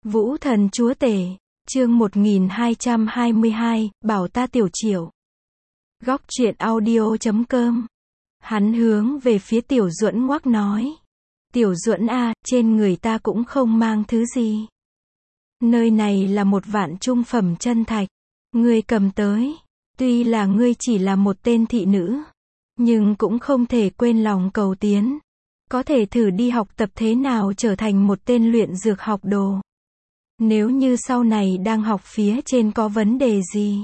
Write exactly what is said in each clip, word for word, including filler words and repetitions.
Vũ thần chúa tể, chương một nghìn hai trăm hai mươi hai, bảo ta Tiểu Triệu. Góc truyện audio chấm com. Hắn hướng về phía Tiểu Duẫn ngoắc nói. Tiểu Duẫn a, trên người ta cũng không mang thứ gì. Nơi này là một vạn trung phẩm chân thạch. Ngươi cầm tới. Tuy là ngươi chỉ là một tên thị nữ, nhưng cũng không thể quên lòng cầu tiến. Có thể thử đi học tập thế nào trở thành một tên luyện dược học đồ. Nếu như sau này đang học phía trên có vấn đề gì,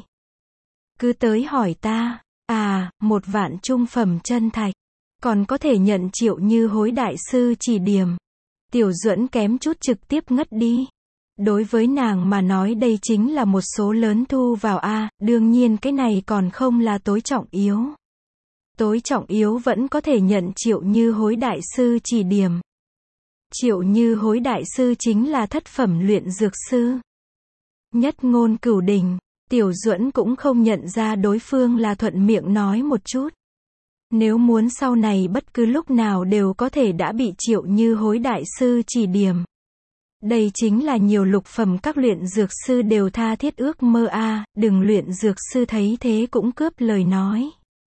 cứ tới hỏi ta. À, một vạn trung phẩm chân thạch. Còn có thể nhận Triệu Như Hối đại sư chỉ điểm. Tiểu Duẫn kém chút trực tiếp ngất đi. Đối với nàng mà nói đây chính là một số lớn thu vào a, à, đương nhiên cái này còn không là tối trọng yếu. Tối trọng yếu vẫn có thể nhận Triệu Như Hối đại sư chỉ điểm. Triệu Như Hối đại sư chính là thất phẩm luyện dược sư. Nhất ngôn cửu đỉnh, Tiểu Duẫn cũng không nhận ra đối phương là thuận miệng nói một chút. Nếu muốn sau này bất cứ lúc nào đều có thể đã bị Triệu Như Hối đại sư chỉ điểm. Đây chính là nhiều lục phẩm các luyện dược sư đều tha thiết ước mơ a, à, đừng luyện dược sư thấy thế cũng cướp lời nói.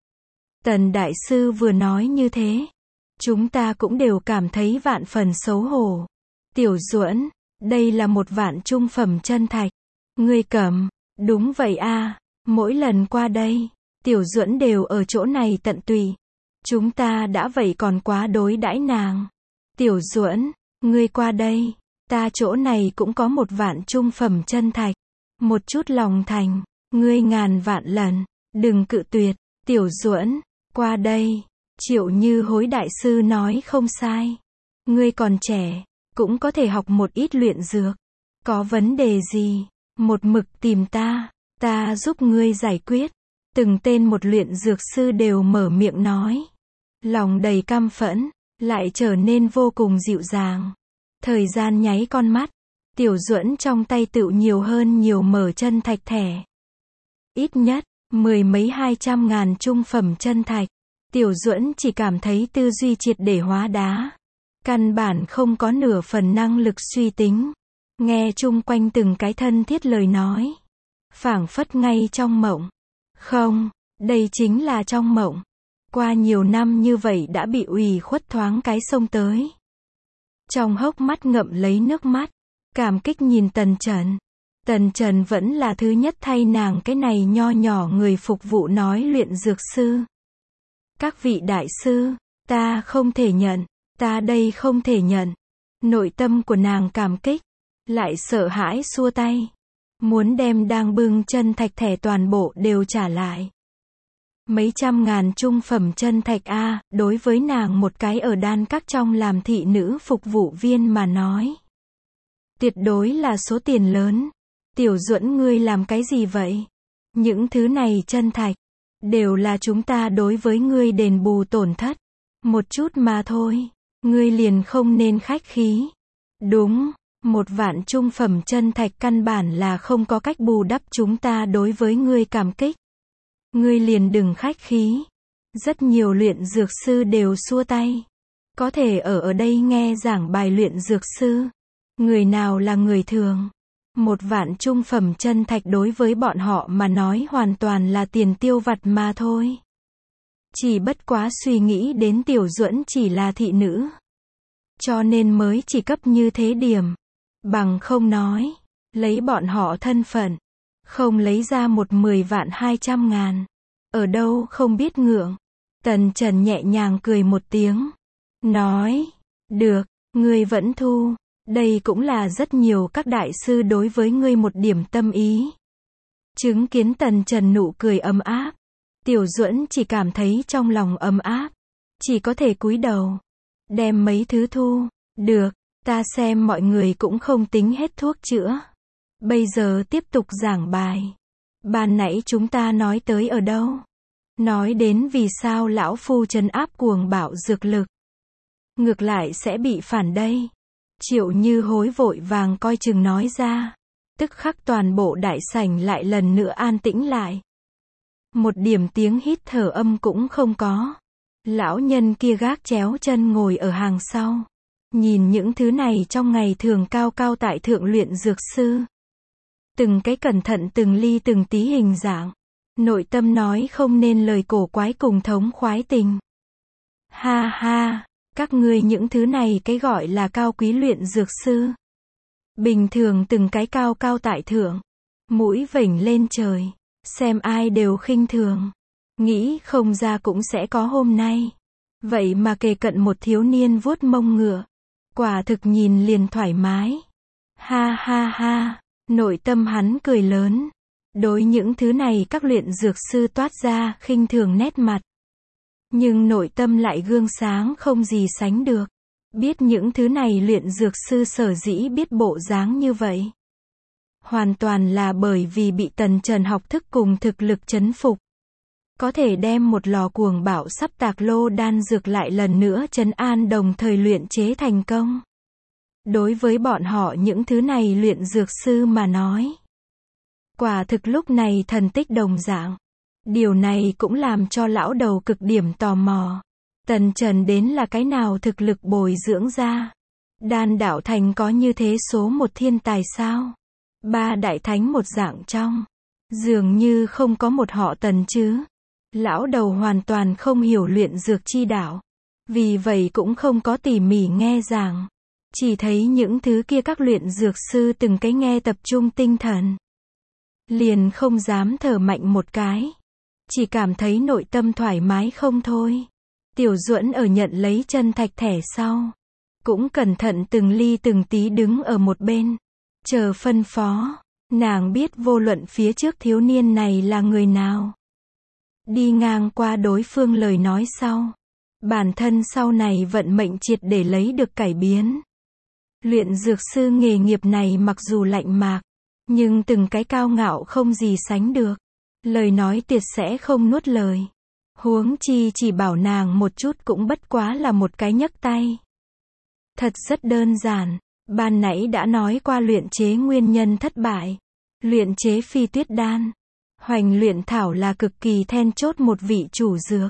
Tần đại sư vừa nói như thế, chúng ta cũng đều cảm thấy vạn phần xấu hổ. Tiểu Duẫn, đây là một vạn trung phẩm chân thạch. Ngươi cầm, đúng vậy a, à, mỗi lần qua đây, Tiểu Duẫn đều ở chỗ này tận tụy. Chúng ta đã vậy còn quá đối đãi nàng. Tiểu Duẫn, ngươi qua đây, ta chỗ này cũng có một vạn trung phẩm chân thạch. Một chút lòng thành, ngươi ngàn vạn lần, đừng cự tuyệt. Tiểu Duẫn, qua đây. Triệu Như Hối đại sư nói không sai. Ngươi còn trẻ, cũng có thể học một ít luyện dược. Có vấn đề gì, một mực tìm ta, ta giúp ngươi giải quyết. Từng tên một luyện dược sư đều mở miệng nói. Lòng đầy căm phẫn, lại trở nên vô cùng dịu dàng. Thời gian nháy con mắt, Tiểu Duẫn trong tay tựu nhiều hơn nhiều mở chân thạch thẻ. Ít nhất, mười mấy hai trăm ngàn trung phẩm chân thạch. Tiểu Duẫn chỉ cảm thấy tư duy triệt để hóa đá. Căn bản không có nửa phần năng lực suy tính. Nghe chung quanh từng cái thân thiết lời nói. Phảng phất ngay trong mộng. Không, đây chính là trong mộng. Qua nhiều năm như vậy đã bị ủy khuất thoáng cái xông tới. Trong hốc mắt ngậm lấy nước mắt. Cảm kích nhìn Tần Trần. Tần Trần vẫn là thứ nhất thay nàng cái này nho nhỏ người phục vụ nói luyện dược sư. Các vị đại sư, ta không thể nhận, ta đây không thể nhận. Nội tâm của nàng cảm kích, lại sợ hãi xua tay. Muốn đem đang bưng chân thạch thẻ toàn bộ đều trả lại. Mấy trăm ngàn trung phẩm chân thạch a, à, đối với nàng một cái ở đan các trong làm thị nữ phục vụ viên mà nói. Tuyệt đối là số tiền lớn. Tiểu Duẫn ngươi làm cái gì vậy? Những thứ này chân thạch, đều là chúng ta đối với ngươi đền bù tổn thất. Một chút mà thôi. Ngươi liền không nên khách khí. Đúng, một vạn trung phẩm chân thạch căn bản là không có cách bù đắp chúng ta đối với ngươi cảm kích. Ngươi liền đừng khách khí. Rất nhiều luyện dược sư đều xua tay. Có thể ở ở đây nghe giảng bài luyện dược sư. Người nào là người thường. Một vạn trung phẩm chân thạch đối với bọn họ mà nói hoàn toàn là tiền tiêu vặt mà thôi. Chỉ bất quá suy nghĩ đến Tiểu Duẫn chỉ là thị nữ. Cho nên mới chỉ cấp như thế điểm. Bằng không nói, lấy bọn họ thân phận. Không lấy ra một mười vạn hai trăm ngàn. Ở đâu không biết ngượng. Tần Trần nhẹ nhàng cười một tiếng. Nói, được, ngươi vẫn thu. Đây cũng là rất nhiều các đại sư đối với ngươi một điểm tâm ý. Chứng kiến Tần Trần nụ cười ấm áp. Tiểu Duẫn chỉ cảm thấy trong lòng ấm áp. Chỉ có thể cúi đầu. Đem mấy thứ thu. Được, ta xem mọi người cũng không tính hết thuốc chữa. Bây giờ tiếp tục giảng bài. Ban nãy chúng ta nói tới ở đâu? Nói đến vì sao lão phu trấn áp cuồng bạo dược lực. Ngược lại sẽ bị phản đây. Triệu Như Hối vội vàng coi chừng nói ra. Tức khắc toàn bộ đại sảnh lại lần nữa an tĩnh lại. Một điểm tiếng hít thở âm cũng không có. Lão nhân kia gác chéo chân ngồi ở hàng sau. Nhìn những thứ này trong ngày thường cao cao tại thượng luyện dược sư. Từng cái cẩn thận từng ly từng tí hình dạng. Nội tâm nói không nên lời cổ quái cùng thống khoái tình. Ha ha, các ngươi những thứ này cái gọi là cao quý luyện dược sư. Bình thường từng cái cao cao tại thượng. Mũi vểnh lên trời. Xem ai đều khinh thường. Nghĩ không ra cũng sẽ có hôm nay. Vậy mà kề cận một thiếu niên vuốt mông ngựa. Quả thực nhìn liền thoải mái. Ha ha ha, nội tâm hắn cười lớn. Đối những thứ này các luyện dược sư toát ra khinh thường nét mặt. Nhưng nội tâm lại gương sáng không gì sánh được. Biết những thứ này luyện dược sư sở dĩ biết bộ dáng như vậy. Hoàn toàn là bởi vì bị Tần Trần học thức cùng thực lực chấn phục. Có thể đem một lò cuồng bạo sắp tạc lô đan dược lại lần nữa trấn an đồng thời luyện chế thành công. Đối với bọn họ những thứ này luyện dược sư mà nói. Quả thực lúc này thần tích đồng dạng. Điều này cũng làm cho lão đầu cực điểm tò mò. Tần Trần đến là cái nào thực lực bồi dưỡng ra. Đan đạo thành có như thế số một thiên tài sao? Ba đại thánh một dạng trong. Dường như không có một họ Tần chứ. Lão đầu hoàn toàn không hiểu luyện dược chi đạo. Vì vậy cũng không có tỉ mỉ nghe giảng. Chỉ thấy những thứ kia các luyện dược sư từng cái nghe tập trung tinh thần. Liền không dám thở mạnh một cái. Chỉ cảm thấy nội tâm thoải mái không thôi. Tiểu Duẫn ở nhận lấy chân thạch thẻ sau. Cũng cẩn thận từng ly từng tí đứng ở một bên. Chờ phân phó. Nàng biết vô luận phía trước thiếu niên này là người nào. Đi ngang qua đối phương lời nói sau. Bản thân sau này vận mệnh triệt để lấy được cải biến. Luyện dược sư nghề nghiệp này mặc dù lạnh mạc. Nhưng từng cái cao ngạo không gì sánh được. Lời nói tuyệt sẽ không nuốt lời. Huống chi chỉ bảo nàng một chút cũng bất quá là một cái nhấc tay. Thật rất đơn giản. Ban nãy đã nói qua luyện chế nguyên nhân thất bại. Luyện chế phi tuyết đan. Hoành luyện thảo là cực kỳ then chốt một vị chủ dược.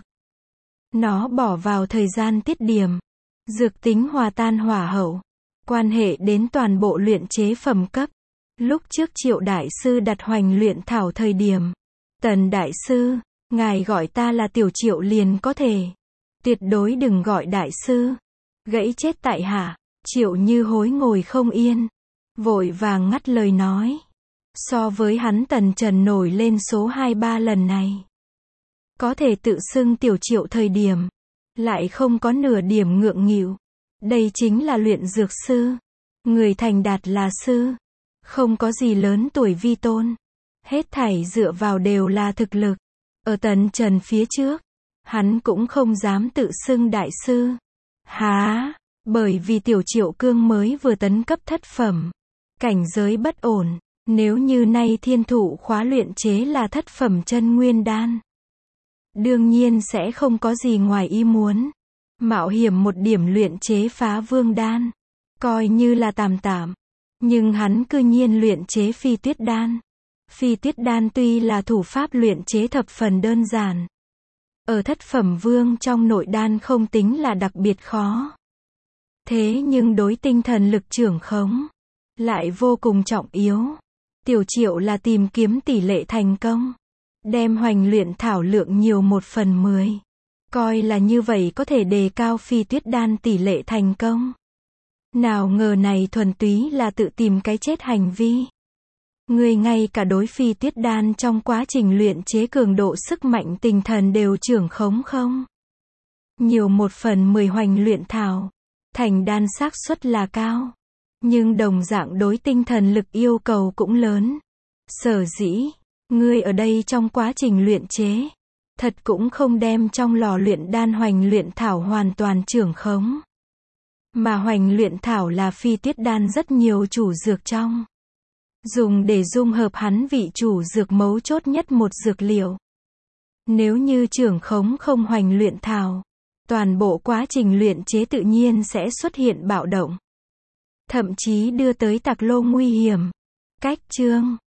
Nó bỏ vào thời gian tiết điểm. Dược tính hòa tan hỏa hậu. Quan hệ đến toàn bộ luyện chế phẩm cấp. Lúc trước Triệu Đại Sư đặt hoành luyện thảo thời điểm. Tần Đại Sư, ngài gọi ta là Tiểu Triệu liền có thể. Tuyệt đối đừng gọi Đại Sư. Gãy chết tại hạ. Triệu Như Hối ngồi không yên. Vội vàng ngắt lời nói. So với hắn Tần Trần nổi lên số hai ba lần này. Có thể tự xưng Tiểu Triệu thời điểm. Lại không có nửa điểm ngượng nghịu. Đây chính là luyện dược sư. Người thành đạt là sư. Không có gì lớn tuổi vi tôn. Hết thảy dựa vào đều là thực lực. Ở Tần Trần phía trước. Hắn cũng không dám tự xưng đại sư. Há, bởi vì Tiểu Triệu Cương mới vừa tấn cấp thất phẩm. Cảnh giới bất ổn. Nếu như nay thiên thụ khóa luyện chế là thất phẩm chân nguyên đan. Đương nhiên sẽ không có gì ngoài ý muốn. Mạo hiểm một điểm luyện chế phá vương đan. Coi như là tạm tạm. Nhưng hắn cư nhiên luyện chế phi tuyết đan. Phi tuyết đan tuy là thủ pháp luyện chế thập phần đơn giản. Ở thất phẩm vương trong nội đan không tính là đặc biệt khó. Thế nhưng đối tinh thần lực trưởng khống. Lại vô cùng trọng yếu. Tiểu Triệu là tìm kiếm tỷ lệ thành công. Đem hoành luyện thảo lượng nhiều một phần mười. Coi là như vậy có thể đề cao phi tuyết đan tỷ lệ thành công. Nào ngờ này thuần túy là tự tìm cái chết hành vi. Người ngay cả đối phi tuyết đan trong quá trình luyện chế cường độ sức mạnh tinh thần đều trưởng khống không. Nhiều một phần mười hoành luyện thảo. Thành đan xác suất là cao. Nhưng đồng dạng đối tinh thần lực yêu cầu cũng lớn. Sở dĩ, ngươi ở đây trong quá trình luyện chế. Thật cũng không đem trong lò luyện đan hoành luyện thảo hoàn toàn trưởng khống. Mà hoành luyện thảo là phi tuyết đan rất nhiều chủ dược trong. Dùng để dung hợp hắn vị chủ dược mấu chốt nhất một dược liệu. Nếu như trưởng khống không hoành luyện thảo. Toàn bộ quá trình luyện chế tự nhiên sẽ xuất hiện bạo động. Thậm chí đưa tới tạc lô nguy hiểm. Cách chương